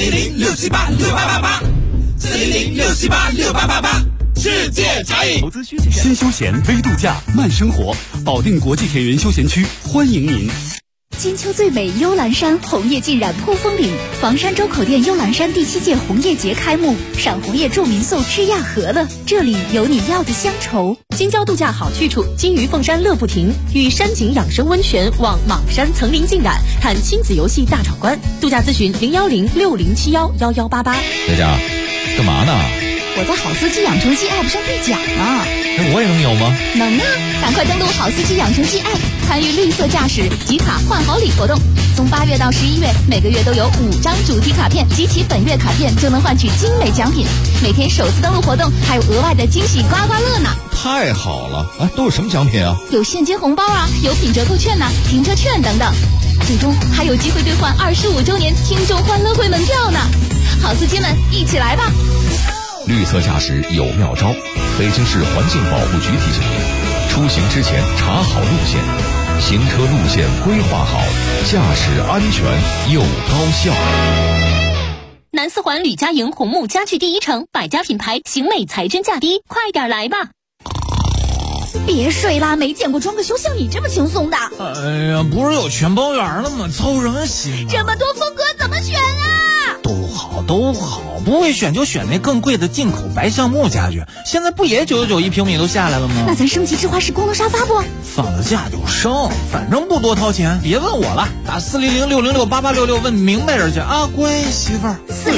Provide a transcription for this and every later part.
400-678-6888，400-678-6888，世界茶饮。 投资需谨慎。新休闲微度假慢生活，保定国际田园休闲区欢迎您。 金秋最美幽兰山，红叶尽染扑风岭。房山周口店幽兰山第7届红叶节开幕，赏红叶助民宿吃亚河了，这里有你要的乡愁。 京郊度假好去处，金鱼凤山乐不停，与山景养生温泉望莽山层林尽染，看亲子游戏大闯关。度假咨询010-6071-1188。 在家干嘛呢？ 我在好司机养成记 App 上兑奖呢。 那我也能有吗？ 能啊！赶快登录好司机养成记 App， 参与绿色驾驶集卡换好礼活动。从8月到11月，每个月都有5张主题卡片，集齐本月卡片就能换取精美奖品。每天首次登录活动还有额外的惊喜刮刮乐呢！ 太好了！哎，都有什么奖品啊？ 有现金红包啊，有品折扣券呐、停车券等等。最终还有机会兑换25周年听众欢乐会门票呢！好司机们，一起来吧！ 绿色驾驶有妙招，北京市环境保护局提醒您：出行之前查好路线，行车路线规划好，驾驶安全又高效。 南四环吕家营红木家具第一城，百家品牌，型美才真价低，快点来吧！ 别睡啦，没见过装个修像你这么轻松的。 哎呀，不是有全包圆了吗？操什么心啊？ 这么多风格怎么选啊？ 都好，不会选就选那更贵的进口白橡木家具。现在不也999一平米都下来了吗？ 那咱升级智化式功能沙发不？ 放了假就升，反正不多掏钱。别问我了，打400-606-8866问明白人去啊，乖媳妇儿。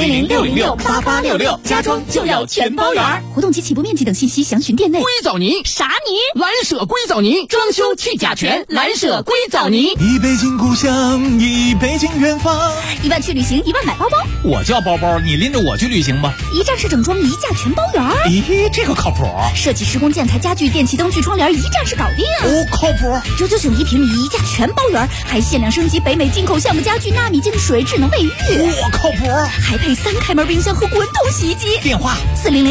400-606-8866，家装就要全包圆。 活动及起步面积等信息详询店内。 硅藻泥啥泥？ 蓝舍硅藻泥，装修去甲醛，蓝舍硅藻泥。 一杯敬故乡，一杯敬远方。 1万去旅行，1万买包包。 我叫包包，你拎着我去旅行吧。 一站式整装，一价全包圆。 咦，这个靠谱。 设计施工建材家具电器灯具窗帘一站式搞定。 哦，靠谱。 999一平米，一价全包圆，还限量升级北美进口橡木家具纳米净水智能卫浴。 我靠谱。 还配3开门冰箱和滚筒洗衣机。 电话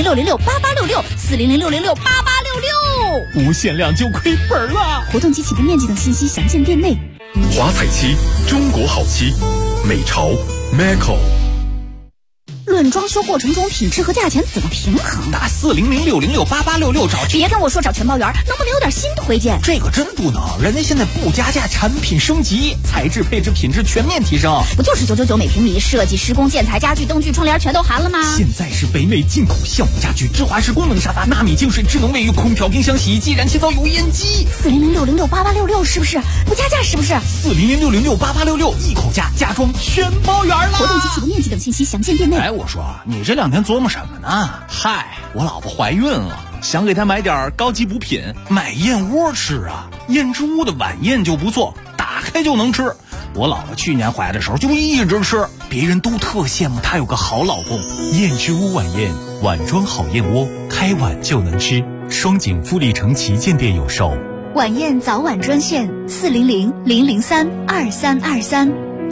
400-606-8866，400-606-8866。 无限量就亏本了。 活动及起步面积等信息详见店内。 华彩漆，中国好漆，美潮 Maco。 论装修过程中品质和价钱怎么平衡？ 打400-606-8866找。 别跟我说找全包圆，能不能有点新推荐？ 这个真不能，人家现在不加价，产品升级，材质配置品质全面提升。 不就是999每平米，设计施工建材家具灯具窗帘全都含了吗？ 现在是北美进口橡木家具，智华式功能沙发，纳米净水智能卫浴，空调冰箱洗衣机，燃气灶油烟机。 400-606-8866是不是？不加价是不是 ？400-606-8866一口价，家装全包圆了。 活动及起步面积等信息详见店内。 哎，我说你这2天琢磨什么呢？嗨，我老婆怀孕了，想给她买点高级补品，买燕窝吃啊。燕之屋的晚宴就不错，打开就能吃。我老婆去年怀的时候就一直吃，别人都特羡慕她有个好老公。 燕之屋晚宴，碗装好燕窝，开碗就能吃。双井富力城旗舰店有售。 晚宴早晚专线400-003-2323。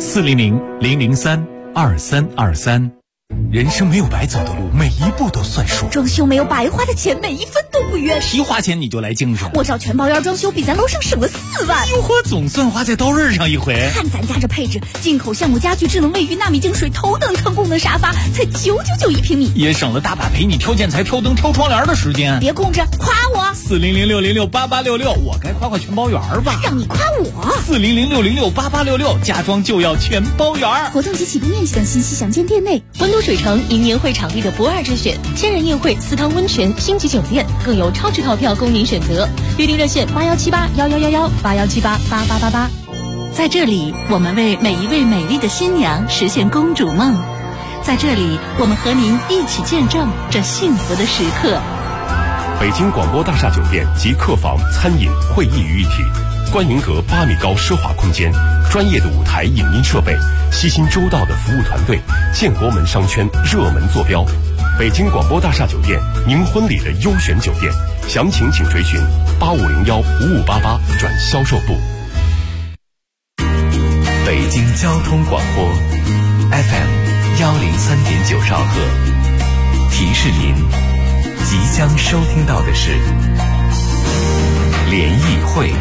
400-003-2323。人生没有白走的路，每一步都算数。 装修没有白花的钱，每一分都不冤。 提花钱你就来精神。 我找全包圆装修，比咱楼上省了4万。 哟呵，总算花在刀刃上一回。 看咱家这配置，进口橡木家具、智能卫浴、纳米净水、头等舱功能沙发，才999一平米， 也省了大把陪你挑建材、挑灯、挑窗帘的时间。 别空着，夸我。 400-606-8866，我该夸全包圆吧？ 让你夸我。 400-606-8866，家装就要全包圆。 活动及起步面积等信息详见店内。 温都水城迎年会场地的不二之选，千人宴会、4汤温泉、星级酒店，更有超值套票供您选择。预订热线81781111，81788888。 在这里，我们为每一位美丽的新娘实现公主梦。在这里，我们和您一起见证这幸福的时刻。 北京广播大厦酒店及客房、餐饮、会议于一体，观云阁8米高奢华空间，专业的舞台影音设备，细心周到的服务团队，建国门商圈热门坐标。北京广播大厦酒店，您婚礼的优选酒店，详情请垂询8501-5588转销售部。 北京交通广播 FM103.9兆赫，提示您即将收听到的是联谊会。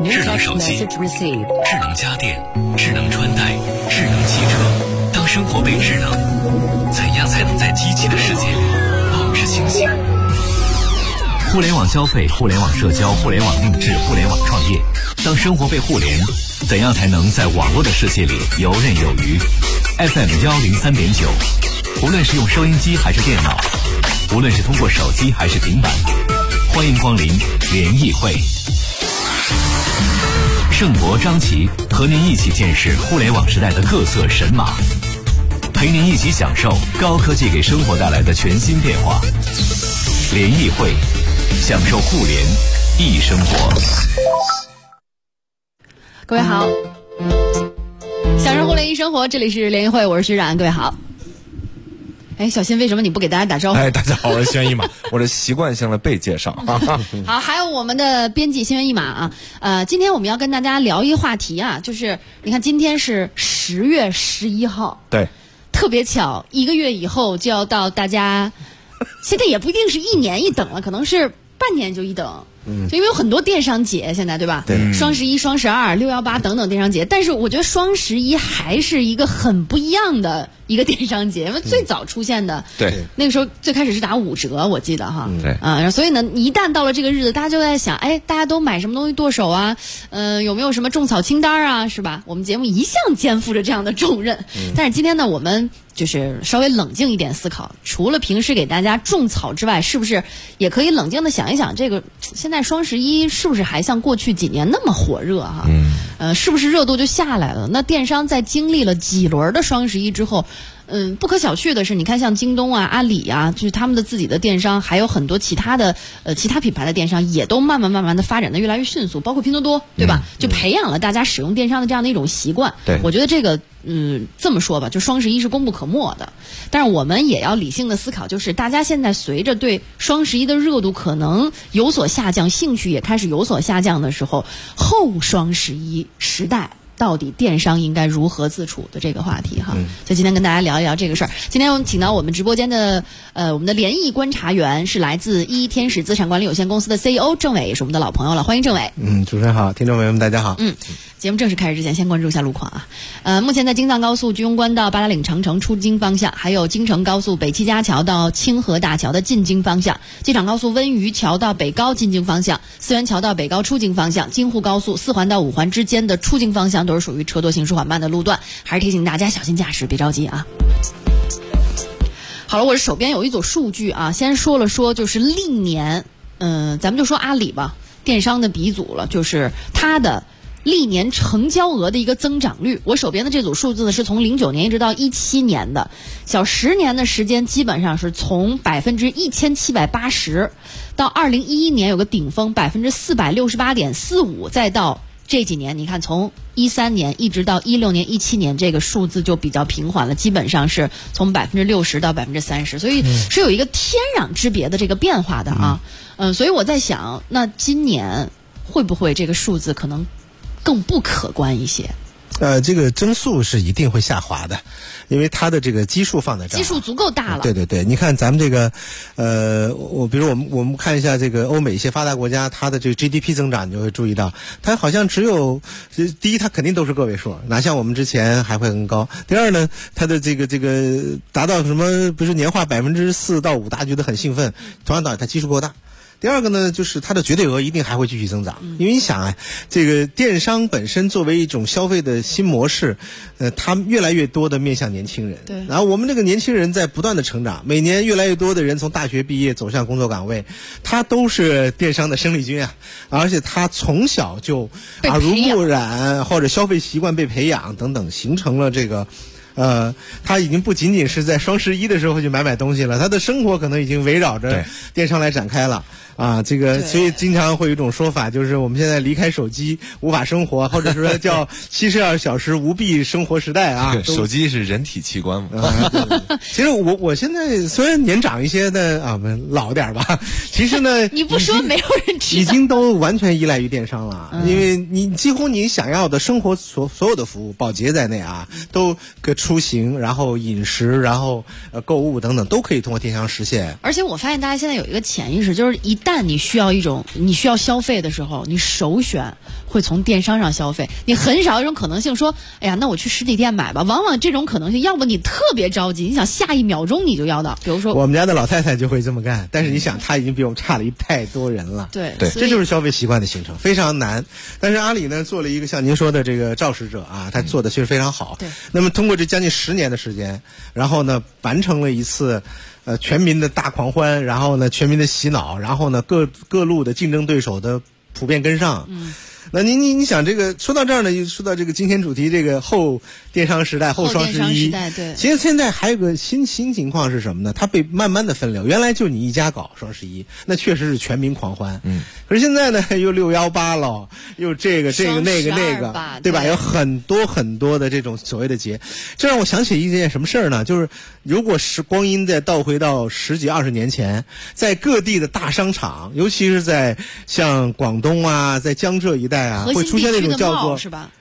智能手机、智能家电、智能穿戴、智能汽车。当生活被智能，怎样才能在机器的世界里保持清醒？互联网消费、互联网社交、互联网定制、互联网创业。当生活被互联，怎样才能在网络的世界里游刃有余？ FM103.9，无论是用收音机还是电脑，无论是通过手机还是平板，欢迎光临联谊会。盛博、张琪和您一起见识互联网时代的各色神马，陪您一起享受高科技给生活带来的全新变化。联谊会，享受互联易生活。 各位好，享受互联易生活，这里是联谊会，我是徐冉，各位好。哎，小新，为什么你不给大家打招呼？ 哎，大家好，我是轩一马，我是习惯性的被介绍。 好，还有我们的编辑新闻一马啊，今天我们要跟大家聊一个话题啊，就是你看今天是10月11号， 对， 特别巧，1个月以后就要到大家，现在也不一定是1年一等了，可能是半年就一等。就因为有很多电商节现在对吧？ 对， 双11、双12、618等等电商节，但是我觉得双11还是一个很不一样的一个电商节，因为最早出现的， 对， 那个时候最开始是打5折，我记得哈， 对， 所以呢，一旦到了这个日子，大家就在想，哎，大家都买什么东西剁手啊？有没有什么种草清单啊？是吧？我们节目一向肩负着这样的重任，但是今天呢，我们就是稍微冷静一点思考，除了平时给大家种草之外，是不是也可以冷静的想一想，这个现在双11是不是还像过去几年那么火热哈？是不是热度就下来了？那电商在经历了几轮的双11之后，不可小觑的是，你看像京东啊、阿里啊，就是他们的自己的电商，还有很多其他的其他品牌的电商，也都慢慢的发展的越来越迅速，包括拼多多，对吧？就培养了大家使用电商的这样的一种习惯。 对， 我觉得这个这么说吧，就双11是功不可没的，但是我们也要理性的思考，就是大家现在随着对双11的热度可能有所下降，兴趣也开始有所下降的时候，后双11时代到底电商应该如何自处的这个话题哈，就今天跟大家聊一聊这个事儿。今天我们请到我们直播间的我们的联谊观察员是来自一天使资产管理有限公司的 CEO 郑伟，也是我们的老朋友了，欢迎郑伟。 主持人好，听众朋友们大家好。 节目正式开始之前，先关注一下路况啊。目前在京藏高速居庸关到八达岭长城出京方向，还有京承高速北七家桥到清河大桥的进京方向，机场高速温榆桥到北高进京方向，四原桥到北高出京方向，京沪高速4环到5环之间的出京方向都是属于车多行驶缓慢的路段，还是提醒大家小心驾驶，别着急啊。好了，我手边有一组数据啊，先说了说就是历年，咱们就说阿里吧，电商的鼻祖了，就是它的历年成交额的一个增长率。我手边的这组数字呢，是从09年一直到17年的，小10年的时间，基本上是从1780%到2011年有个顶峰468.45%，再到这几年，你看从13年一直到16年、17年，这个数字就比较平缓了，基本上是从60%到30%，所以是有一个天壤之别的这个变化的啊。所以我在想，那今年会不会这个数字可能更不可观一些？ 这个增速是一定会下滑的，因为它的这个基数放在这儿， 基数足够大了。 对对对，你看咱们这个，比如我们看一下这个欧美一些发达国家，它的这个 GDP 增长，你就会注意到，它好像只有第一，它肯定都是个位数，哪像我们之前还会更高。第二呢，它的这个达到什么，比如说年化4%到5%，大家觉得很兴奋，同样道理，它基数够大。第二个呢，就是它的绝对额一定还会继续增长，因为你想啊，这个电商本身作为一种消费的新模式，它越来越多的面向年轻人。 对。 然后我们这个年轻人在不断的成长，每年越来越多的人从大学毕业走向工作岗位，他都是电商的生力军啊，而且他从小就耳濡目染或者消费习惯被培养等等，形成了这个。他已经不仅仅是在双11的时候去买东西了，他的生活可能已经围绕着电商来展开了啊。这个所以经常会有一种说法，就是我们现在离开手机无法生活，或者说叫72小时无币生活时代啊。 手机是人体器官嘛。 其实我现在虽然年长一些的啊，老点吧，其实呢， 你不说没有人知道， 已经都完全依赖于电商了，因为你几乎你想要的生活所有的服务，保洁在内啊，都出行，然后饮食，然后购物等等，都可以通过电商实现。 而且我发现大家现在有一个潜意识，就是一旦你需要消费的时候，你首选会从电商上消费，你很少有一种可能性说，哎呀，那我去实体店买吧。往往这种可能性，要不你特别着急，你想下一秒钟你就要到，比如说我们家的老太太就会这么干，但是你想，她已经比我们差了太多人了。 对， 这就是消费习惯的形成，非常难。但是阿里呢，做了一个像您说的这个肇事者啊，他做的确实非常好。 对， 那么通过这将近10年的时间，然后呢，完成了一次全民的大狂欢，然后呢，全民的洗脑，然后呢，各路的竞争对手的普遍跟上。那你想这个说到这儿呢，又说到这个今天主题，这个后电商时代，后双11， 对。 其实现在还有个新情况是什么呢？它被慢慢的分流，原来就你一家搞双11，那确实是全民狂欢。可是现在呢，又618了，又这个那个，对吧？有很多的这种所谓的节，这让我想起一件什么事儿呢？就是如果是光阴再倒回到10几20年前，在各地的大商场，尤其是在像广东啊，在江浙一带啊，会出现那种叫做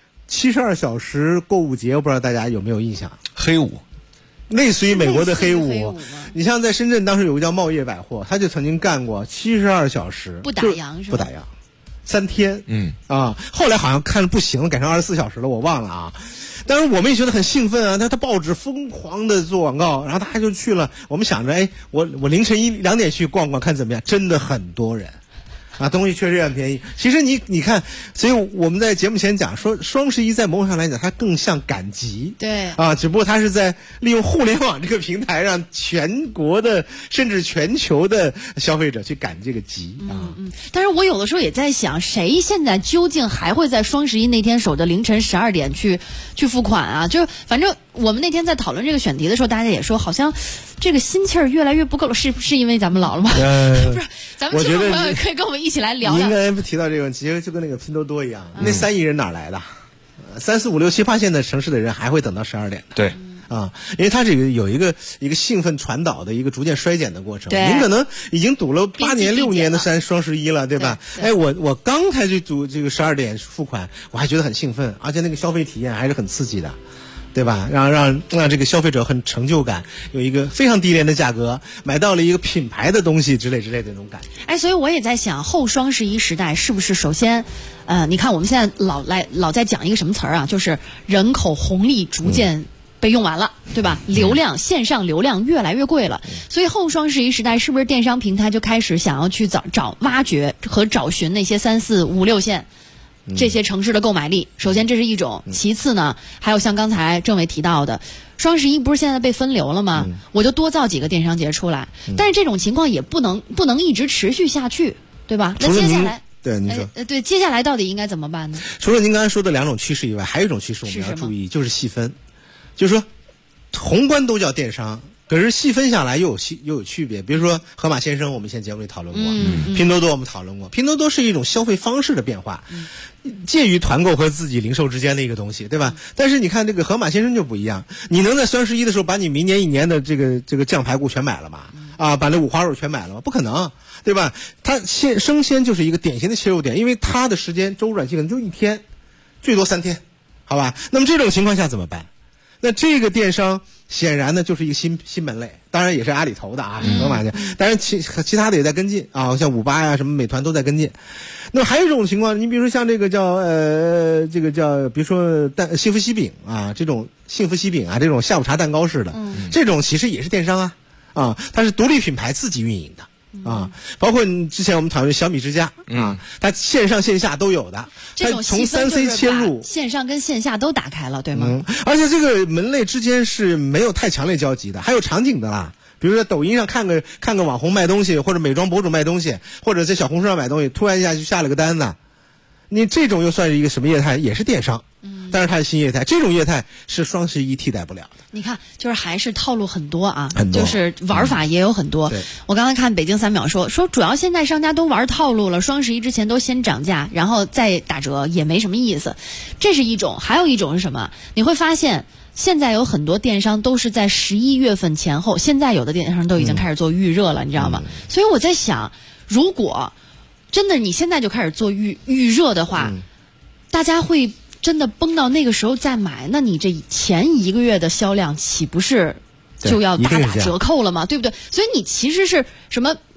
72小时购物节，我不知道大家有没有印象？ 黑五， 类似于美国的黑五。你像在深圳，当时有个叫茂业百货，他就曾经干过72小时不打烊，是吧？ 不打烊，3天。后来好像看不行，改成24小时了，我忘了啊。当然我们也觉得很兴奋啊，他报纸疯狂的做广告，然后他就去了。我们想着，哎，我凌晨1、2点去逛逛，看怎么样？真的很多人。东西确实很便宜。其实你看，所以我们在节目前讲说，双11在某种上来讲，它更像赶集。 对只不过它是在利用互联网这个平台，让全国的甚至全球的消费者去赶这个集但是我有的时候也在想，谁现在究竟还会在双11那天守着凌晨12点去付款啊？就反正我们那天在讨论这个选题的时候，大家也说，好像这个心气儿越来越不够了，是因为咱们老了吗？不是，咱们听众朋友可以跟我们一起来聊聊。 你应该提到这个问题，其实就跟那个拼多多一样，那3亿人哪来的？3、4、5、6、7、8线的城市的人还会等到12点的。 对。 因为它这个有一个兴奋传导的一个逐渐衰减的过程。您可能已经赌了8年、6年的双11了，对吧？哎，我刚才去赌这个12点付款，我还觉得很兴奋，而且那个消费体验还是很刺激的。对吧？让这个消费者很成就感，有一个非常低廉的价格，买到了一个品牌的东西之类的那种感觉。 哎，所以我也在想，后双11时代是不是首先，你看我们现在老在讲一个什么词儿啊？就是人口红利逐渐被用完了，对吧？线上流量越来越贵了，所以后双11时代是不是电商平台就开始想要去挖掘和找寻那些3、4、5、6线？这些城市的购买力，首先这是一种，其次呢，还有像刚才政委提到的，双11不是现在被分流了吗？我就多造几个电商节出来，但是这种情况也不能一直持续下去，对吧？那接下来， 对您说， 对，接下来到底应该怎么办呢？ 除了您刚才说的2种趋势以外，还有一种趋势我们要注意，就是细分，就是说宏观都叫电商。可是细分下来又有区别，比如说盒马鲜生，我们以前节目里讨论过，拼多多我们讨论过，拼多多是一种消费方式的变化，介于团购和自己零售之间的一个东西，对吧？但是你看这个盒马鲜生就不一样，你能在双11的时候把你明年1年的这个酱排骨全买了吗？把那五花肉全买了吗？不可能，对吧？它生鲜就是一个典型的切入点，因为它的时间周转期可能就1天，最多3天，好吧？那么这种情况下怎么办？那这个电商显然呢就是一个新门类，当然也是阿里投的盒马的，当然其他的也在跟进像58呀什么美团都在跟进。那么还有一种情况，你比如说像这个叫比如说幸福西饼这种幸福西饼这种下午茶蛋糕式的，这种其实也是电商它是独立品牌自己运营的。包括之前我们讨论小米之家它线上线下都有的， 这种从3C 切入， 线上跟线下都打开了，对吗？ 而且这个门类之间是没有太强烈交集的，还有场景的啦。比如说抖音上看个网红卖东西，或者美妆博主卖东西，或者在小红书上买东西，突然一下就下了个单子，你这种又算是一个什么业态？也是电商。但是它是新业态，这种业态是双11替代不了的。 你看，就是还是套路很多很多， 就是玩法也有很多。我刚才看北京3秒说主要现在商家都玩套路了，双11之前都先涨价，然后再打折，也没什么意思。这是一种，还有一种是什么？你会发现现在有很多电商都是在11月份前后，现在有的电商都已经开始做预热了，你知道吗？所以我在想，如果真的你现在就开始做预热的话，大家会真的崩到那个时候再买，那你这前1个月的销量岂不是就要大打折扣了吗？对不对？所以你其实是什么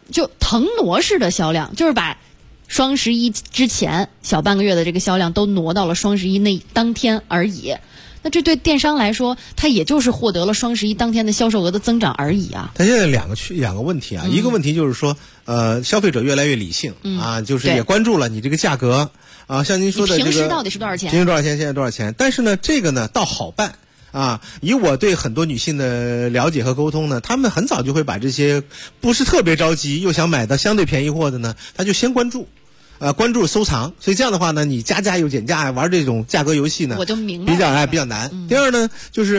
就腾挪式的销量，就是把双11之前小半个月的这个销量都挪到了双11那当天而已。那这对电商来说，它也就是获得了双11当天的销售额的增长而已啊。 它现在两个问题啊，一个问题就是说，消费者越来越理性啊，就是也关注了你这个价格啊，像您说的这个平时到底是多少钱？ 平时多少钱？现在多少钱？但是呢，这个呢倒好办。啊，以我对很多女性的了解和沟通呢，她们很早就会把这些不是特别着急又想买到相对便宜货的呢，她就先关注。关注收藏，所以这样的话呢，你加价又减价，玩这种价格游戏呢， 我就明白比较难。第二呢，就是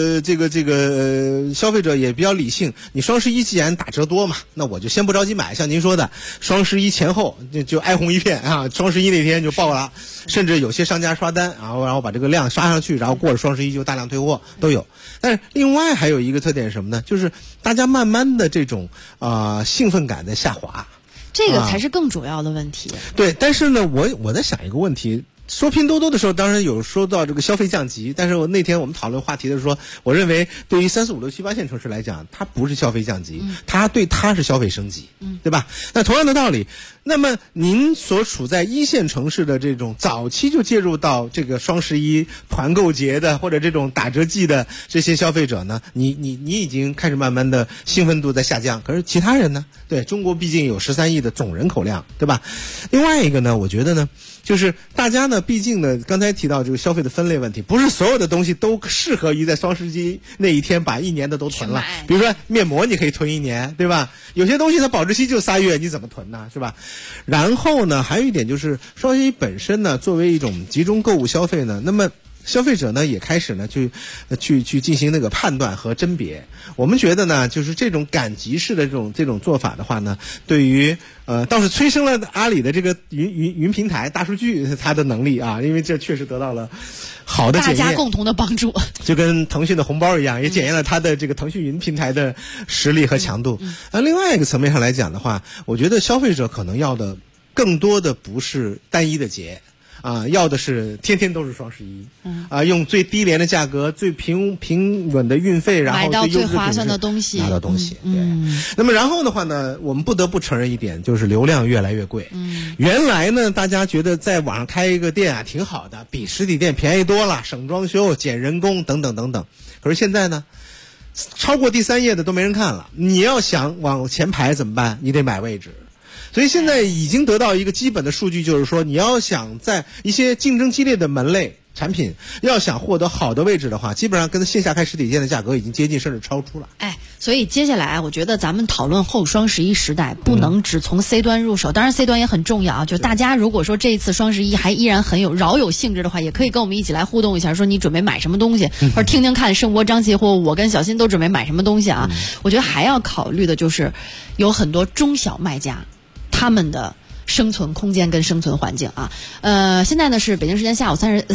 消费者也比较理性。你双11既然打折多嘛，那我就先不着急买。像您说的，双11前后就哀鸿一片啊，双11那天就爆了，甚至有些商家刷单，然后把这个量刷上去，然后过了双11就大量退货都有。但是另外还有一个特点是什么呢？就是大家慢慢的这种兴奋感在下滑。 这个才是更主要的问题。 对，但是呢，我在想一个问题，说拼多多的时候，当然有说到这个消费降级，但是那天我们讨论话题的时候说，我认为对于3、4、5、6、7、8线城市来讲，它不是消费降级，它是消费升级，对吧？那同样的道理，那么您所处在1线城市的这种早期就介入到这个双11团购节的或者这种打折季的这些消费者呢，你已经开始慢慢的兴奋度在下降，可是其他人呢？对，中国毕竟有13亿的总人口量，对吧？另外一个呢，我觉得呢，就是大家呢，毕竟呢，刚才提到这个消费的分类问题，不是所有的东西都适合于在双11那一天把1年的都囤了。比如说面膜，你可以囤1年，对吧？有些东西它保质期就3月，你怎么囤呢？是吧？然后呢，还有一点就是双11本身呢，作为一种集中购物消费呢，那么消费者呢也开始呢去进行那个判断和甄别。我们觉得呢，就是这种赶集式的这种做法的话呢，对于倒是催生了阿里的这个云平台大数据它的能力啊，因为这确实得到了好的检验， 大家共同的帮助， 就跟腾讯的红包一样，也检验了它的这个腾讯云平台的实力和强度。另外一个层面上来讲的话，我觉得消费者可能要的更多的不是单一的节。要的是天天都是双11，用最低廉的价格、最平稳的运费，然后买到最划算的东西， 拿到东西。对，那么然后的话呢，我们不得不承认一点，就是流量越来越贵。原来呢，大家觉得在网上开一个店啊挺好的，比实体店便宜多了，省装修、减人工等等等等。可是现在呢，超过第3页的都没人看了，你要想往前排怎么办？你得买位置。所以现在已经得到一个基本的数据，就是说你要想在一些竞争激烈的门类产品，要想获得好的位置的话，基本上跟线下开实体店的价格已经接近甚至超出了。 所以接下来我觉得咱们讨论后双11时代，不能只从 C 端入手，当然 C 端也很重要啊。就大家如果说这一次双11还依然很饶有兴致的话，也可以跟我们一起来互动一下，说你准备买什么东西，或者听听看盛博、张琪或我跟小新都准备买什么东西啊。我觉得还要考虑的就是有很多中小卖家他们的生存空间跟生存环境啊。现在呢是北京时间下午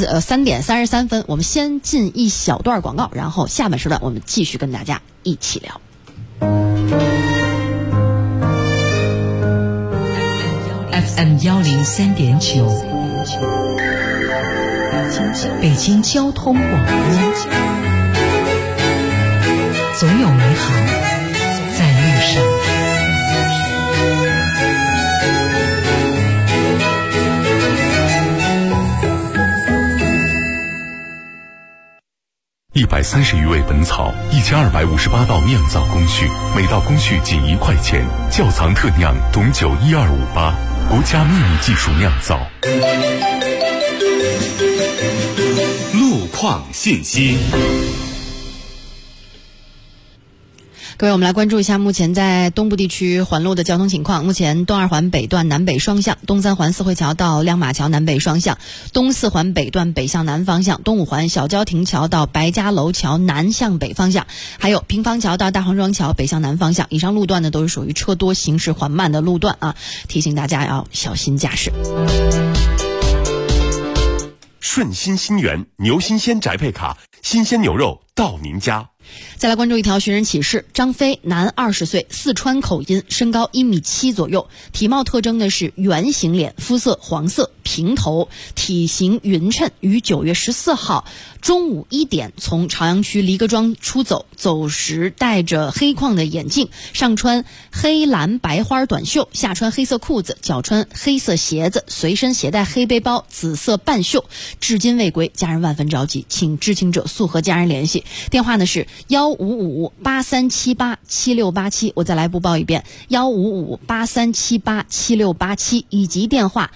3点33分，我们先进一小段广告，然后下半时段我们继续跟大家一起聊。 FM 103.9，北京交通广播，总有美好在路上。 130余味本草，1258道酿造工序，每道工序仅1块钱。窖藏特酿董酒12588，国家秘密技术酿造。 路况信息。 各位，我们来关注一下目前在东部地区环路的交通情况。目前东2环北段南北双向，东3环四惠桥到亮马桥南北双向，东4环北段北向南方向，东5环小交亭桥到白家楼桥南向北方向，还有平房桥到大黄庄桥北向南方向。以上路段呢都是属于车多行驶缓慢的路段啊，提醒大家要小心驾驶。 顺心新源牛新鲜宅配卡，新鲜牛肉到您家。 再来关注一条寻人启事：张飞，男，20岁，四川口音，身高1.7米左右，体貌特征呢是圆形脸，肤色黄色，平头，体型匀称。于9月14号中午1点从朝阳区黎各庄出走，走时戴着黑框的眼镜，上穿黑蓝白花短袖，下穿黑色裤子，脚穿黑色鞋子，随身携带黑背包，紫色半袖，至今未归，家人万分着急，请知情者速和家人联系。电话呢是15583787687，我再来播报一遍，15583787687，以及电话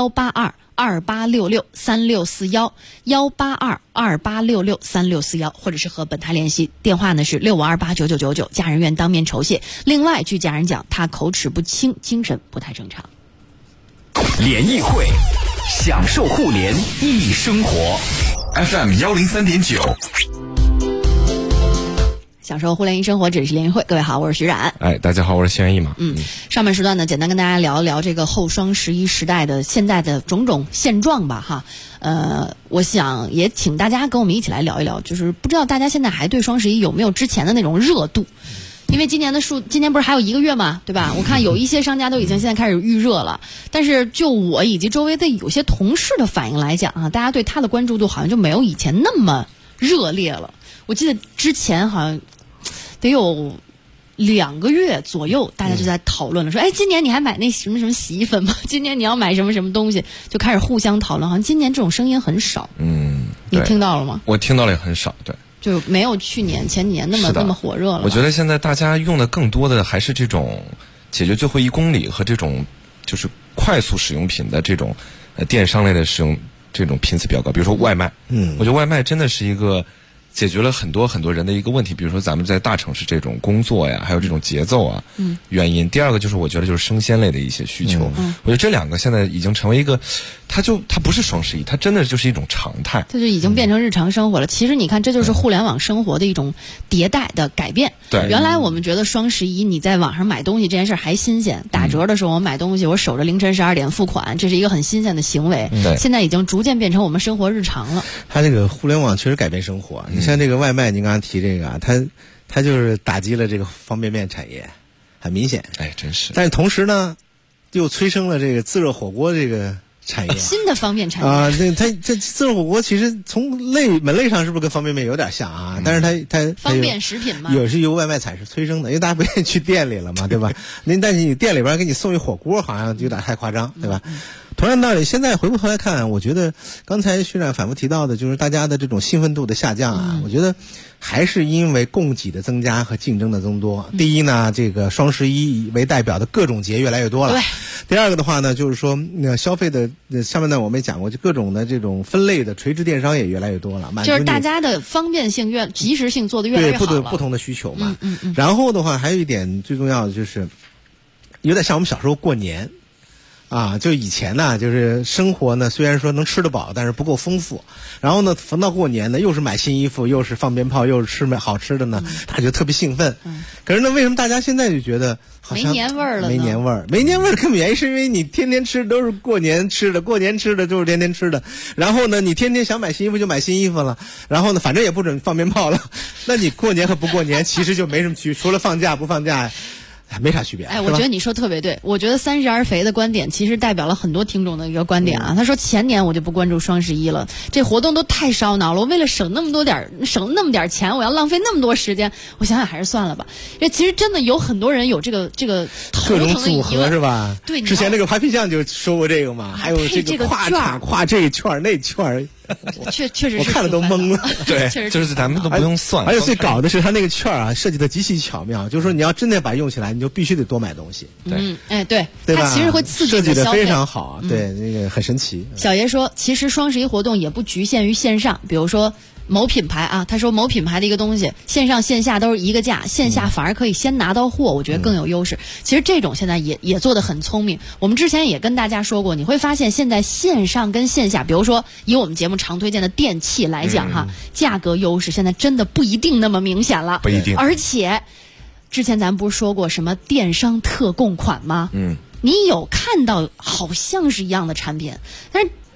18228663641，18228663641，或者是和本台联系，电话呢是65289999，家人愿当面酬谢。另外，据家人讲，他口齿不清，精神不太正常。 联谊会，享受互联易生活。FM 103.9。 享受互联易生活，这里是联谊会。各位好，我是徐冉。 大家好，我是谢元义嘛。 上半时段呢，简单跟大家聊一聊这个后双11时代的现在的种种现状吧，哈。我想也请大家跟我们一起来聊一聊，就是不知道大家现在还对双11有没有之前的那种热度？因为今年不是还有1个月嘛，对吧？我看有一些商家都已经现在开始预热了，但是就我以及周围的有些同事的反应来讲啊，大家对他的关注度好像就没有以前那么热烈了。我记得之前好像得有2个月左右，大家就在讨论了，说，今年你还买那什么什么洗衣粉吗？今年你要买什么什么东西？就开始互相讨论。好像今年这种声音很少。你听到了吗？ 我听到了也很少，对。 就没有去年前几年那么火热了。 我觉得现在大家用的更多的还是这种解决最后1公里和这种就是快速使用品的这种电商类的使用这种频次比较高，比如说外卖。我觉得外卖真的是一个解决了很多很多人的一个问题，比如说咱们在大城市这种工作呀，还有这种节奏啊，原因。第二个就是我觉得就是生鲜类的一些需求。我觉得这2个现在已经成为一个，它不是双11，它真的就是一种常态。 它就已经变成日常生活了。其实你看，这就是互联网生活的一种迭代的改变。 对， 原来我们觉得双11你在网上买东西这件事还新鲜，打折的时候我买东西，我守着凌晨12点付款，这是一个很新鲜的行为。现在已经逐渐变成我们生活日常了。 它这个互联网确实改变生活。你像这个外卖，您刚刚提这个啊，它就是打击了这个方便面产业，很明显。 真是。 但是同时呢，又催生了这个自热火锅这个产业， 新的方便产业啊。这自热火锅其实从门类上是不是跟方便面有点像啊？但是它方便食品嘛， 也是由外卖产生催生的，因为大家不愿意去店里了嘛，对吧？但是你店里边给你送一火锅，好像有点太夸张，对吧？同样道理，现在回过头来看，我觉得刚才徐冉反复提到的，就是大家的这种兴奋度的下降啊，我觉得还是因为供给的增加和竞争的增多。第一呢，这个双11为代表的各种节越来越多了。 对。 第二个的话呢，就是说消费的上面呢我们也讲过，就各种的这种分类的垂直电商也越来越多了， 就是大家的方便性及时性做得越来越好了。 对，不同的需求嘛。然后的话，还有一点最重要的就是，有点像我们小时候过年。就以前呢，就是生活呢，虽然说能吃得饱，但是不够丰富。然后呢，逢到过年呢，又是买新衣服，又是放鞭炮，又是吃好吃的呢，大家就特别兴奋。可是呢，为什么大家现在就觉得好像没年味儿了呢？ 没年味儿，根本原因是因为你天天吃都是过年吃的，过年吃的就是天天吃的。然后呢，你天天想买新衣服就买新衣服了。然后呢，反正也不准放鞭炮了。那你过年和不过年其实就没什么区别，除了放假不放假。没啥区别。 我觉得你说特别对。我觉得30而肥的观点其实代表了很多听众的一个观点啊。他说前年我就不关注双11了，这活动都太烧脑了，我为了省那么点钱，我要浪费那么多时间，我想想还是算了吧。因为其实真的有很多人有这个头疼的疑问， 各种组合是吧？ 对， 之前那个Papi酱就说过这个嘛，还有这个跨场跨这个券那券。 确实是我看了都懵了。 对，就是咱们都不用算。 而且最搞的是他那个券啊，设计的极其巧妙，就是说你要真的把它用起来，你就必须得多买东西。 对， 对吧？ 它其实会刺激设计的消费， 非常好，对，那个很神奇。 小爷说，其实双11活动也不局限于线上，比如说某品牌啊，他说某品牌的一个东西，线上线下都是一个价，线下反而可以先拿到货，我觉得更有优势。其实这种现在也做得很聪明。我们之前也跟大家说过，你会发现现在线上跟线下，比如说以我们节目常推荐的电器来讲价格优势现在真的不一定那么明显了， 不一定。 而且之前咱不是说过什么电商特供款吗？你有看到好像是一样的产品，但是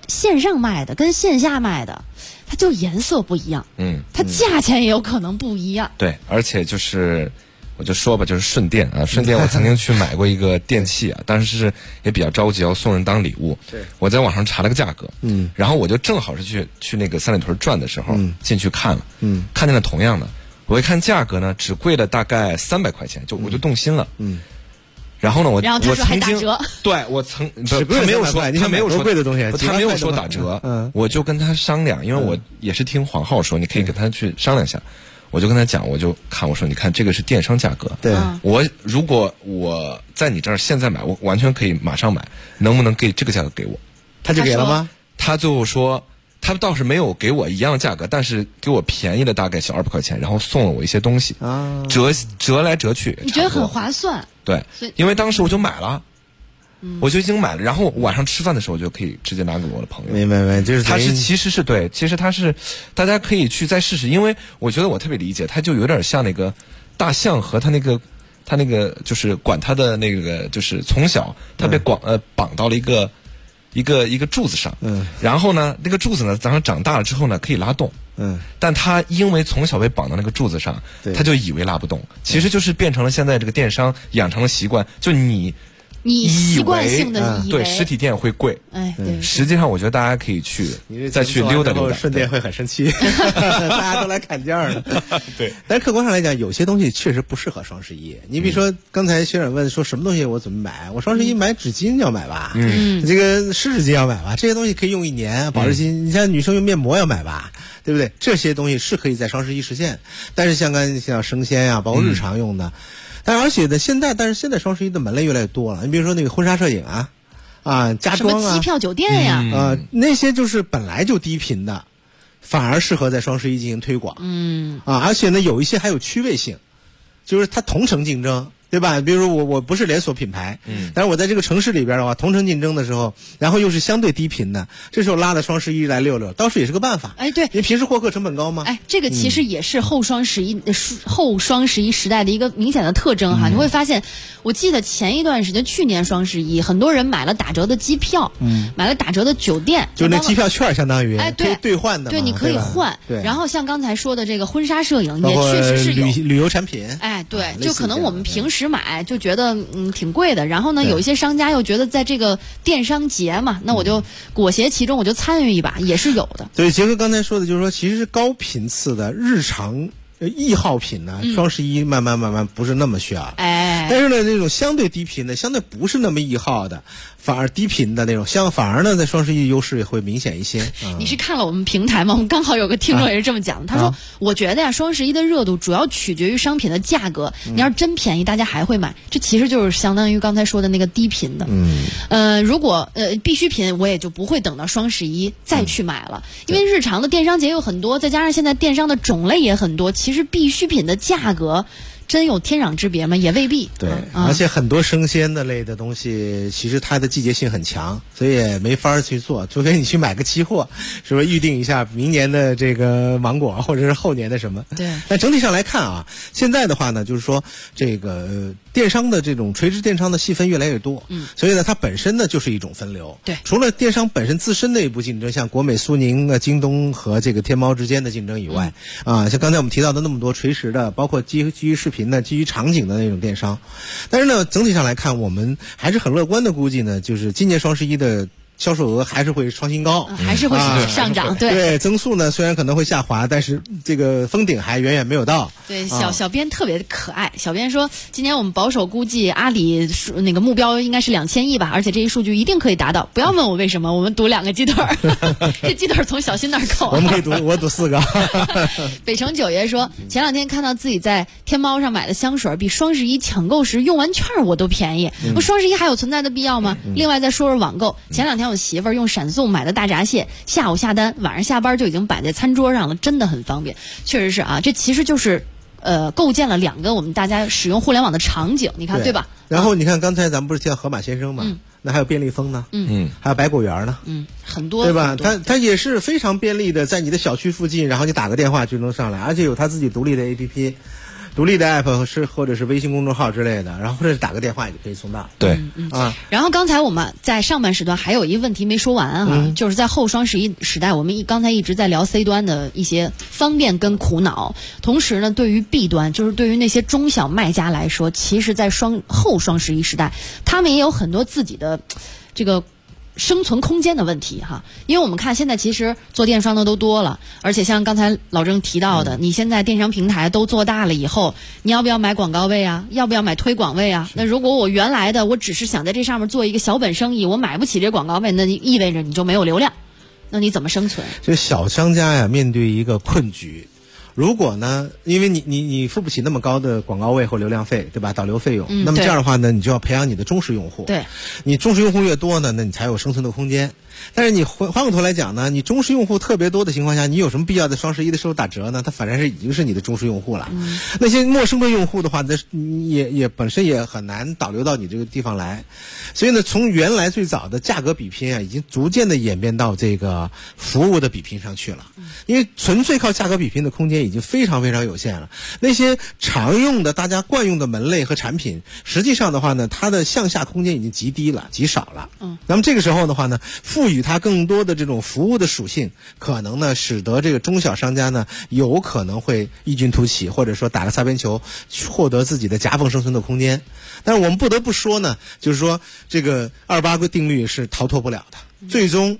线上卖的跟线下卖的，它就颜色不一样，它价钱也有可能不一样。 对，而且就是我就说吧，就是顺电啊，顺电我曾经去买过一个电器啊，当时是也比较着急要送人当礼物， 对， 我在网上查了个价格，然后我就正好是去那个三里屯转的时候，进去看了，看见了同样的，我一看价格呢，只贵了大概300块钱，我就动心了，然后呢， 然后他说还打折， 对我他没有说贵的东西， 他没有说打折，我就跟他商量，因为我也是听黄浩说，你可以跟他去商量一下。我就跟他讲，我说你看这个是电商价格， 对， 如果我在你这儿现在买，我完全可以马上买，能不能给这个价格给我？ 他就给了吗？ 他最后说，他倒是没有给我一样的价格，但是给我便宜了大概小200块钱，然后送了我一些东西，折来折去， 你觉得很划算？ 对，因为当时我就买了。我就已经买了，然后晚上吃饭的时候就可以直接拿给我的朋友。 明白，就是其实它是大家可以去再试试，因为我觉得我特别理解，它就有点像那个大象和他那个就是管他的那个就是从小他被绑到了一个柱子上，然后呢那个柱子呢等他长大了之后呢可以拉动，但他因为从小被绑到那个柱子上，他就以为拉不动，其实就是变成了现在这个电商养成了习惯，就你习惯性的以为对实体店会贵， 对， 实际上我觉得大家可以再去溜达溜达， 顺便会很生气，大家都来砍价了。 对， 但是客观上来讲，有些东西确实不适合双十一。你比如说，刚才学长问说什么东西我怎么买，我双十一买纸巾要买吧，这个湿纸巾要买吧，这些东西可以用1年，保湿巾，你像女生用面膜要买吧，对不对？这些东西是可以在双十一实现，但是像生鲜呀，包括日常用的。而且呢，现在双十一的门类越来越多了。你比如说那个婚纱摄影家装什么机票酒店呀， 那些就是本来就低频的，反而适合在双十一进行推广。而且呢，有一些还有区位性，就是它同城竞争。对吧？比如说我不是连锁品牌，但是我在这个城市里边的话，同城竞争的时候，然后又是相对低频的，这时候拉到双十一来溜溜，倒是也是个办法。 对， 因为平时获客成本高吗？ 这个其实也是后双十一时代的一个明显的特征哈。你会发现，我记得前一段时间，去年双十一，很多人买了打折的机票，买了打折的酒店， 就那机票券相当于可以兑换的， 对，你可以换。 对， 然后像刚才说的这个婚纱摄影，也确实是有旅游产品。 对，就可能我们平时买就觉得挺贵的，然后呢，有一些商家又觉得在这个电商节嘛，那我就裹挟其中，我就参与一把，也是有的。 对，杰哥刚才说的就是说，其实是高频次的日常易耗品呢，双十一慢慢不是那么需要。但是呢，那种相对低频的，相对不是那么易耗的，反而低频的那种，反而呢，在双十一优势也会明显一些。 你是看了我们平台吗？我们刚好有个听众也是这么讲的，他说：“我觉得呀，双十一的热度主要取决于商品的价格。你要是真便宜，大家还会买。这其实就是相当于刚才说的那个低频的。如果必需品，我也就不会等到双十一再去买了，因为日常的电商节有很多，再加上现在电商的种类也很多，其实必需品的价格。”真有天壤之别吗？也未必。 对，而且很多生鲜的类的东西，其实它的季节性很强，所以也没法去做，除非你去买个期货，是不是预定一下明年的这个芒果，或者是后年的什么？ 对。 但整体上来看现在的话呢，就是说这个电商的这种垂直电商的细分越来越多，所以呢，它本身呢就是一种分流。 对。 除了电商本身自身内部竞争，像国美、苏宁、京东和这个天猫之间的竞争以外，像刚才我们提到的那么多垂直的，包括基于视频的、基于场景的那种电商，但是呢，整体上来看，我们还是很乐观的估计呢，就是今年双十一的销售额还是会创新高， 还是会上涨。 对，增速呢虽然可能会下滑，但是这个封顶还远远没有到。 对，小编特别可爱。小编说，今年我们保守估计阿里那个目标应该是2000亿吧，而且这一数据一定可以达到。不要问我为什么，我们赌2个鸡腿儿，这鸡腿儿从小新那儿扣。 我们可以赌，我赌4个。 北城九爷说，前2天看到自己在天猫上买的香水，比双十一抢购时用完券我都便宜。那双十一还有存在的必要吗？另外再说说网购，前2天我媳妇儿用闪送买的大闸蟹，下午下单，晚上下班就已经摆在餐桌上了，真的很方便。确实是这其实就是构建了2个我们大家使用互联网的场景，你看 对吧？ 然后你看刚才咱们不是提到盒马鲜生吗？那还有便利蜂呢，还有百果园呢， 很多， 对吧？它也是非常便利的，在你的小区附近，然后你打个电话就能上来，而且有它自己独立的 APP。 独立的 app 或者是微信公众号之类的，然后或者是打个电话也就可以送到。 对， 然后刚才我们在上半时段还有一个问题没说完哈，就是在后双11时代，我们刚才一直在聊 C 端的一些方便跟苦恼，同时呢，对于 B 端，就是对于那些中小卖家来说，其实在后双11时代，他们也有很多自己的这个生存空间的问题哈，因为我们看现在其实做电商的都多了，而且像刚才老郑提到的，你现在电商平台都做大了以后，你要不要买广告位啊？要不要买推广位啊？那如果我原来的我只是想在这上面做一个小本生意，我买不起这广告位，那意味着你就没有流量，那你怎么生存？ 这小商家呀，面对一个困局。如果呢，因为你付不起那么高的广告位或流量费，对吧？导流费用，那么这样的话呢，你就要培养你的忠实用户。 对， 你忠实用户越多呢，那你才有生存的空间。但是你换过头来讲呢，你忠实用户特别多的情况下，你有什么必要在双11的时候打折呢？它反正是已经是你的忠实用户了。那些陌生的用户的话，也本身也很难导流到你这个地方来。所以呢，从原来最早的价格比拼啊，已经逐渐的演变到这个服务的比拼上去了。因为纯粹靠价格比拼的空间已经非常非常有限了。那些常用的大家惯用的门类和产品，实际上的话呢，它的向下空间已经极低了，极少了。那么这个时候的话呢，赋予它更多的这种服务的属性，可能呢使得这个中小商家呢有可能会异军突起，或者说打个擦边球，获得自己的夹缝生存的空间。但是我们不得不说呢，就是说这个28个定律是逃脱不了的，最终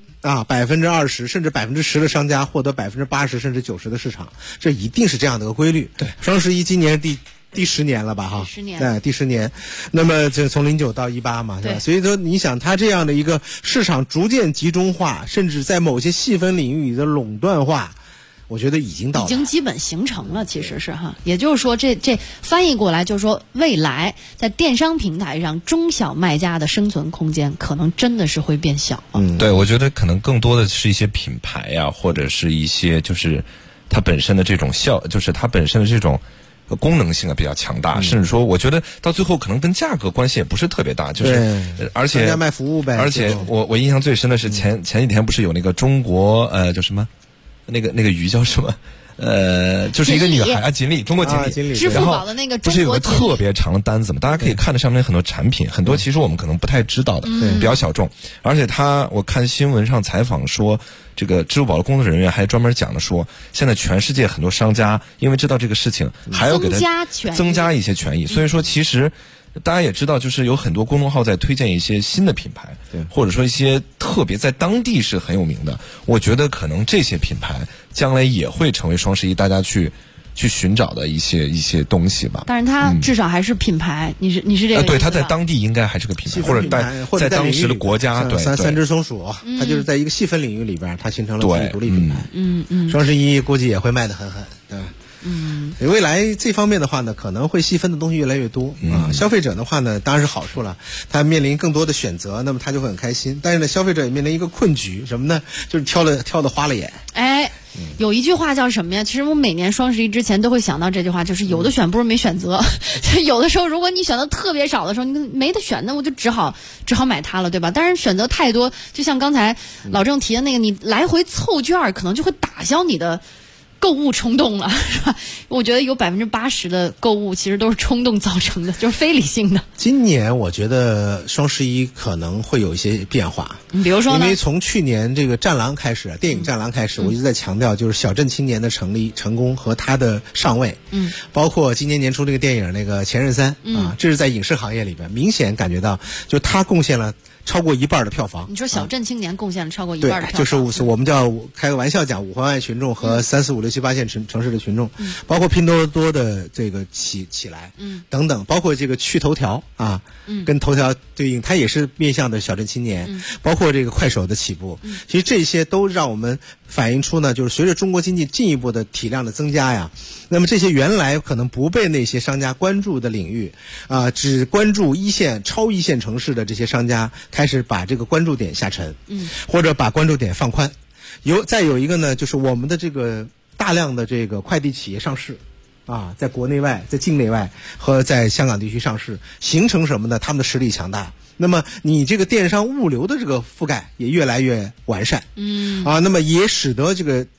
20%甚至10%的商家获得80%甚至90%的市场，这一定是这样的一个规律。对，双11今年第10年了吧？哈，第10年。那么这从09到18嘛，对吧？所以说，你想它这样的一个市场逐渐集中化，甚至在某些细分领域里的垄断化，我觉得已经基本形成了，其实是哈。也就是说，这翻译过来就是说，未来在电商平台上，中小卖家的生存空间可能真的是会变小。 对，我觉得可能更多的是一些品牌呀，或者是一些就是它本身的这种就是它本身的这种功能性比较强大，甚至说我觉得到最后可能跟价格关系也不是特别大，就是而且商家卖服务呗。 而且我印象最深的是前几天不是有那个中国叫什么那个鱼叫什么就是一个女孩啊，锦鲤，中国锦鲤， 支付宝的那个不是有个特别长的单子吗？大家可以看着上面很多产品，很多其实我们可能不太知道的，比较小众。而且我看新闻上采访说，这个支付宝的工作人员还专门讲了说，现在全世界很多商家因为知道这个事情，还要给他增加一些权益。所以说，其实大家也知道，就是有很多公众号在推荐一些新的品牌，或者说一些特别在当地是很有名的。我觉得可能这些品牌将来也会成为双11大家去寻找的一些东西吧。 但是它至少还是品牌，你是这个对，它在当地应该还是个品牌，或者在当时的国家，对三只松鼠，它就是在一个细分领域里边，它形成了自己独立品牌。双11估计也会卖得很狠，对吧？未来这方面的话呢，可能会细分的东西越来越多啊。消费者的话呢，当然是好处了，他面临更多的选择，那么他就会很开心。但是呢，消费者也面临一个困局，什么呢？就是挑的花了眼。 有一句话叫什么呀？其实我每年双11之前都会想到这句话，就是有的选不如没选择。有的时候，如果你选择特别少的时候，你没得选，那我就只好买它了，对吧？但是选择太多，就像刚才老郑提的那个，你来回凑券，可能就会打消你的购物冲动了，是吧？我觉得有80%的购物其实都是冲动造成的，就是非理性的。 今年我觉得双11可能会有一些变化， 比如说呢？ 因为从去年这个战狼开始，电影战狼开始，我一直在强调，就是小镇青年的成功和他的上位。包括今年年初这个电影那个前任3啊，这是在影视行业里边明显感觉到，就他贡献了超过1半的票房。 你说小镇青年贡献了超过1半的票房， 对，就是我们叫开个玩笑讲5环外群众和3、4、5、6、7、8线城市的群众，包括拼多多的这个起来，等等，包括这个趣头条啊，跟头条对应，它也是面向的小镇青年，包括这个快手的起步，其实这些都让我们反映出呢，就是随着中国经济进一步的体量的增加呀，那么这些原来可能不被那些商家关注的领域啊，只关注1线、超1线城市的这些商家，开始把这个关注点下沉，或者把关注点放宽。再有一个呢，就是我们的这个大量的这个快递企业上市啊，在国内外、在境内外和在香港地区上市，形成什么呢？他们的实力强大。那么你这个电商物流的这个覆盖也越来越完善，那么也使得这个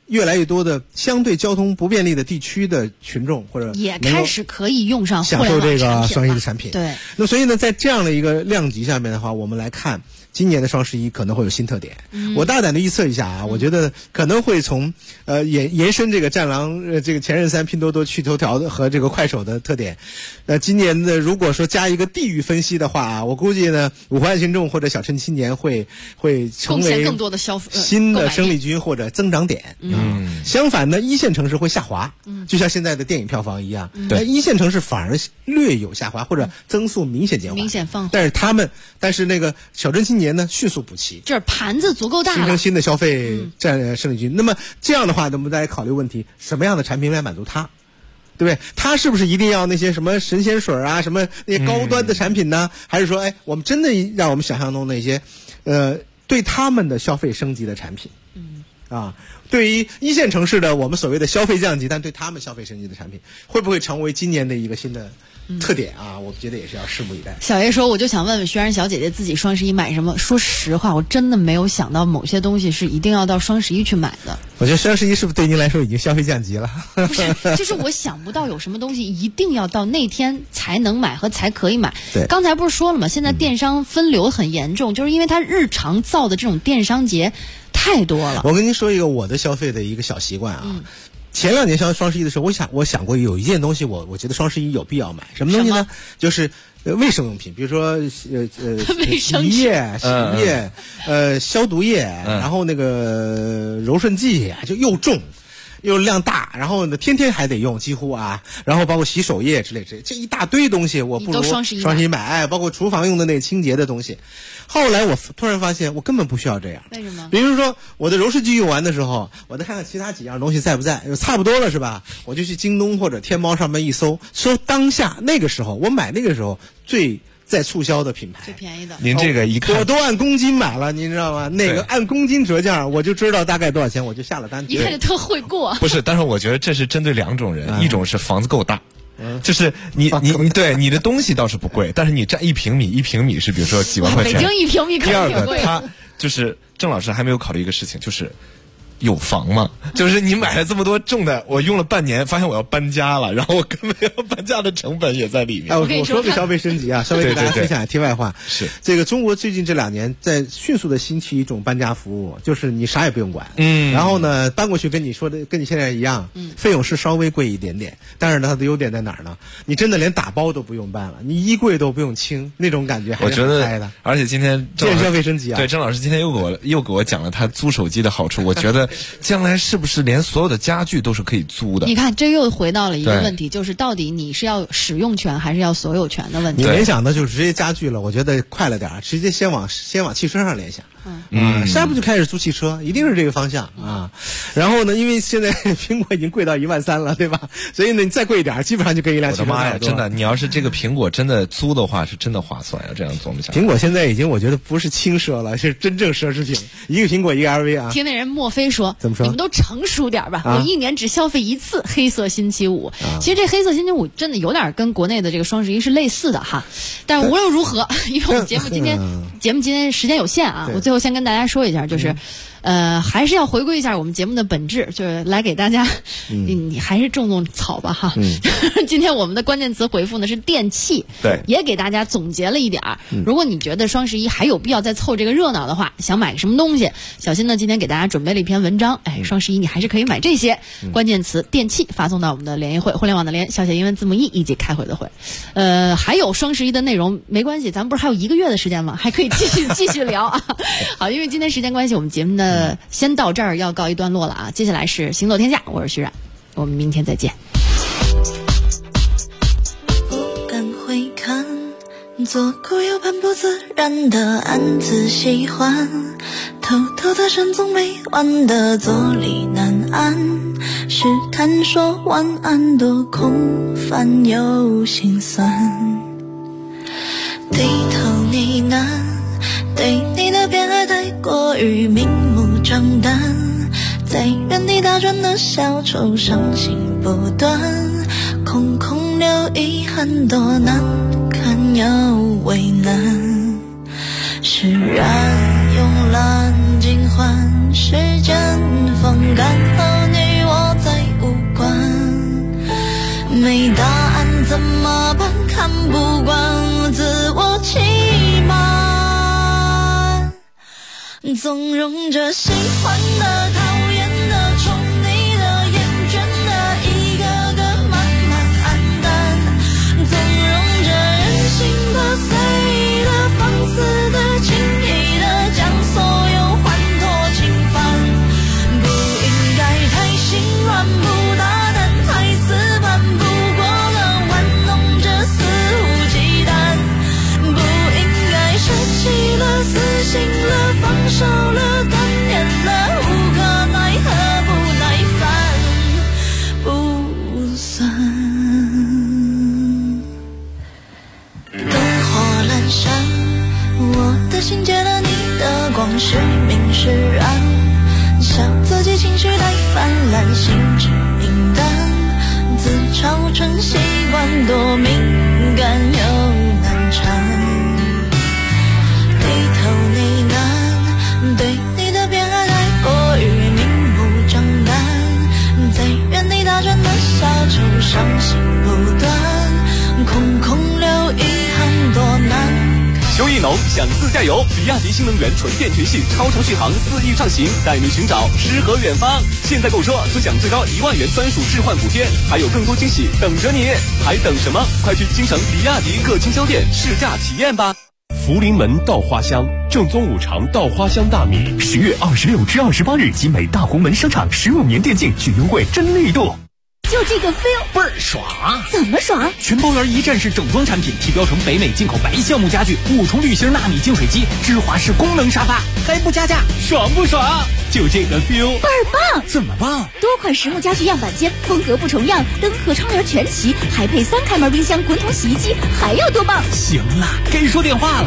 越来越多的相对交通不便利的地区的群众或者也开始可以用上互联网享受这个双11的产品。 对， 那所以呢，在这样的一个量级下面的话，我们来看今年的双11可能会有新特点。我大胆的预测一下啊，我觉得可能会从延伸这个战狼这个前任3拼多多、趣头条的和这个快手的特点。今年的如果说加一个地域分析的话啊，我估计呢5环群众或者小镇青年会成为更多的新的生力军或者增长点。相反呢，1线城市会下滑，就像现在的电影票房一样。对，1线城市反而略有下滑或者增速明显减缓， 明显放缓。 但是那个小镇青年呢迅速补齐， 这盘子足够大了， 形成新的消费生力军。那么这样的话，我们再考虑问题，什么样的产品来满足它？对不对？他是不是一定要那些什么神仙水啊，什么那些高端的产品呢？还是说，我们真的让我们想象中那些，对他们的消费升级的产品？对于1线城市的我们所谓的消费降级，但对他们消费升级的产品，会不会成为今年的一个新的特点啊？我觉得也是要拭目以待。 小爷说，我就想问问徐然小姐姐自己双11买什么？说实话，我真的没有想到某些东西是一定要到双11去买的。 我觉得双11是不是对您来说已经消费降级了？ 不是，就是我想不到有什么东西一定要到那天才能买和才可以买。 对， 刚才不是说了吗？现在电商分流很严重，就是因为它日常造的这种电商节太多了。 我跟您说一个我的消费的一个小习惯啊。前2年双11的时候，我想过有一件东西我觉得双11有必要买，什么东西呢？就是卫生用品，比如说洗衣液、消毒液，然后那个柔顺剂就又重又量大，然后呢天天还得用，几乎啊，然后包括洗手液之类这一大堆东西，我不如双11买，包括厨房用的那个清洁的东西。后来我突然发现，我根本不需要这样。 为什么？ 比如说我的柔顺剂用完的时候，我再看看其他几样东西在不在，差不多了是吧？我就去京东或者天猫上面一搜，说当下那个时候我买那个时候最在促销的品牌， 最便宜的。 您这个一看， 我都按公斤买了，您知道吗？那个按公斤折价，我就知道大概多少钱，我就下了单。 一看就特会过。 不是，但是我觉得这是针对2种人，一种是房子够大。就是你对你的东西倒是不贵，但是你占1平米是比如说几万块钱。 北京1平米可能挺贵。 第二个，他就是郑老师还没有考虑一个事情，就是有房吗？就是你买了这么多重的，我用了半年，发现我要搬家了，然后我根本要搬家的成本也在里面。 我说个消费升级啊，稍微给大家分享题外话。 是这个中国最近这2年在迅速的兴起一种搬家服务，就是你啥也不用管，然后呢搬过去跟你现在一样，费用是稍微贵一点点，但是呢它的优点在哪儿呢？你真的连打包都不用搬了，你衣柜都不用清，那种感觉还是很嗨的。 而且今天这消费升级啊， 对，郑老师今天又给我讲了他租手机的好处，我觉得将来是不是连所有的家具都是可以租的？ 你看，这又回到了一个问题，就是到底你是要使用权还是要所有权的问题。 你联想的就直接家具了，我觉得快了点，直接先往汽车上联想。下不就开始租汽车，一定是这个方向啊。然后呢，因为现在苹果已经贵到13000了，对吧？所以呢，你再贵一点，基本上就跟一辆汽车。 我的妈呀，真的，你要是这个苹果真的租的话，是真的划算呀！这样琢磨下来， 苹果现在已经我觉得不是轻奢了，是真正奢侈品。一个苹果，一个 LV 啊。 听那人墨菲说， 怎么说？ 你们都成熟点吧，我1年只消费1次黑色星期五。其实这黑色星期五真的有点跟国内的这个双11是类似的哈。但无论如何，因为我们节目今天时间有限啊，我最后先跟大家说一下，就是。还是要回归一下我们节目的本质，就是来给大家，你还是种草吧哈。今天我们的关键词回复呢是电器， 对， 也给大家总结了一点儿。如果你觉得双11还有必要再凑这个热闹的话，想买什么东西，小新呢今天给大家准备了一篇文章，双11你还是可以买这些关键词电器，发送到我们的联谊会，互联网的联，小写英文字母 E 以及开会的会。还有双11的内容没关系，咱们不是还有1个月的时间吗？还可以继续聊啊。好，因为今天时间关系，我们节目呢先到这儿要告一段落了啊！接下来是行走天下，我是徐冉，我们明天再见。 不敢回看，左顾右盼不自然的暗自喜欢，偷偷的神总没完的坐立难安，试探说晚安多空泛又心酸，低头呢喃，对你的偏爱太过于明目张胆，在原地打转的小丑伤心不断，空空留遗憾多难堪又为难，释然慵懒尽欢，时间风干后看不惯自我欺瞒，纵容着喜欢的、讨厌的、宠你的、厌倦的，一个个慢慢黯淡，纵容着任性的、随意的、放肆的、轻易的，将所有欢脱侵犯。不应该太心软，不大胆，太死板，不过了玩弄着肆无忌惮，不应该舍弃了、死心了、放手了、断念了，无可奈何，不耐烦，不算。灯火阑珊，我的心借了你的光，时明时暗，笑自己情绪太泛滥，心智明淡，自嘲成习惯，多敏感又难缠，低头呢喃，对你的偏爱太过于明目张胆，在原地打转的小丑，伤心不断，空空留遗憾，多难。 秋意浓，想自驾游，比亚迪新能源纯电全系超长续航4翼畅行，带你寻找诗和远方。现在购车就享最高1万元专属置换补贴，还有更多惊喜等着你，还等什么？快去京城比亚迪各经销店试驾体验吧。 福临门稻花香，正宗五常稻花香大米 ，10月26至28日，集美大红门商场15年电竞举优惠真力度。 就这个 feel 倍儿爽！ 怎么爽？ 全包圆一站式整装产品，提标成北美进口白橡木家具，5重铝芯纳米净水机，芝华士功能沙发，还不加价，爽不爽？就这个 feel 倍儿棒！ 怎么棒？ 多款实木家具样板间，风格不重样，灯和窗帘全齐，还配3开门冰箱、滚筒洗衣机，还要多棒？ 行了，该说电话了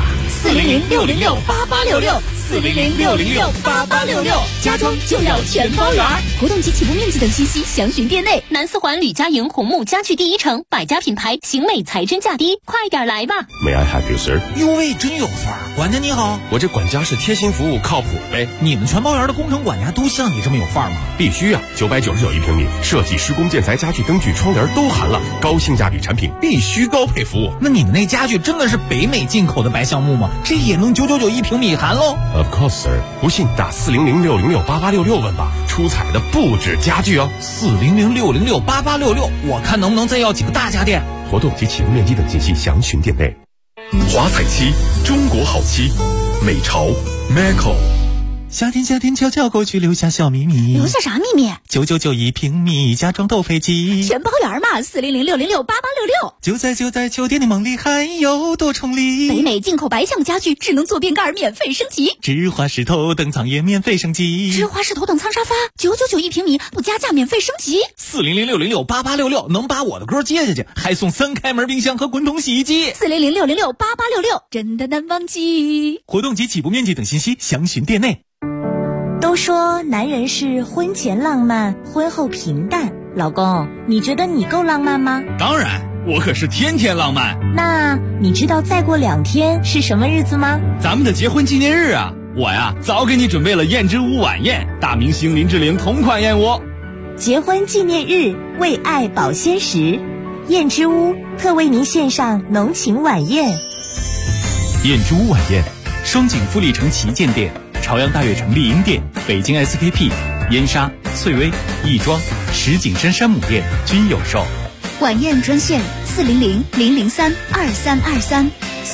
，400-606-8866，400-606-8866，家装就要全包圆。活动及起步面积等信息详询店内。 南四环吕家营红木家具第一城，百家品牌，型美材真价低，快点来吧。 May I help you, sir？ 哟喂，真有范儿！管家你好， 我这管家是贴心服务，靠谱呗。 你们全包圆的工程管家都像你这么有范儿吗？ 必须啊，999一平米，设计、施工、建材、家具、灯具、窗帘都含了，高性价比产品，必须高配服务。 那你们那家具真的是北美进口的白橡木吗？这也能999一平米含喽 ？Of course, sir。不信打400-606-8866问吧，出彩的不止家具哦。 400-606-8866，我看能不能再要几个大家电。 活动及起步面积等信息详询店内。 华彩漆，中国好漆，美潮 Maco。 夏天悄悄过去，留下小秘密。 留下啥秘密 ？999一平米，家装斗飞机， 全包圆嘛！400-606-8866。 就在酒店的梦里，还有多重礼。 北美进口白橡家具，智能坐便盖免费升级， 芝华士头等舱也免费升级， 芝华士头等舱沙发999一平米，不加价免费升级。 400-606-8866能把我的歌接下去，还送3开门冰箱和滚筒洗衣机。 400-606-8866真的难忘记。 活动及起步面积等信息详询店内。 都说男人是婚前浪漫，婚后平淡。老公，你觉得你够浪漫吗？ 当然，我可是天天浪漫。 那你知道再过2天是什么日子吗？ 咱们的结婚纪念日啊！我呀，早给你准备了燕之屋晚宴，大明星林志玲同款燕窝。 结婚纪念日，为爱保鲜时，燕之屋特为您献上浓情晚宴。 燕之屋晚宴，双井富力城旗舰店、朝阳大悦城丽婴店、北京 SKP、燕莎、翠微、亦庄、石景山山姆店均有售。 晚宴专线400-003-2323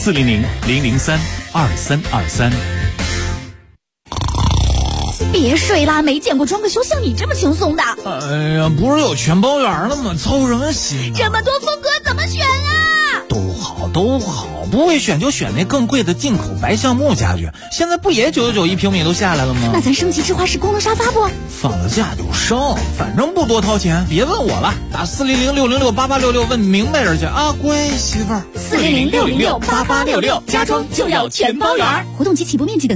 400-003-2323。 别睡啦，没见过装个修像你这么轻松的。 哎呀，不是有全包圆了吗？凑什么心啊？ 这么多风格怎么选啊？ 都好，不会选就选那更贵的进口白橡木家具。现在不也999一平米都下来了吗？ 那咱升级芝华士功能沙发不？ 放了假就升，反正不多掏钱。别问我了，打400-606-8866问明白人去啊，乖媳妇儿。 400-606-8866，家装就要全包圆。活动及起步面积等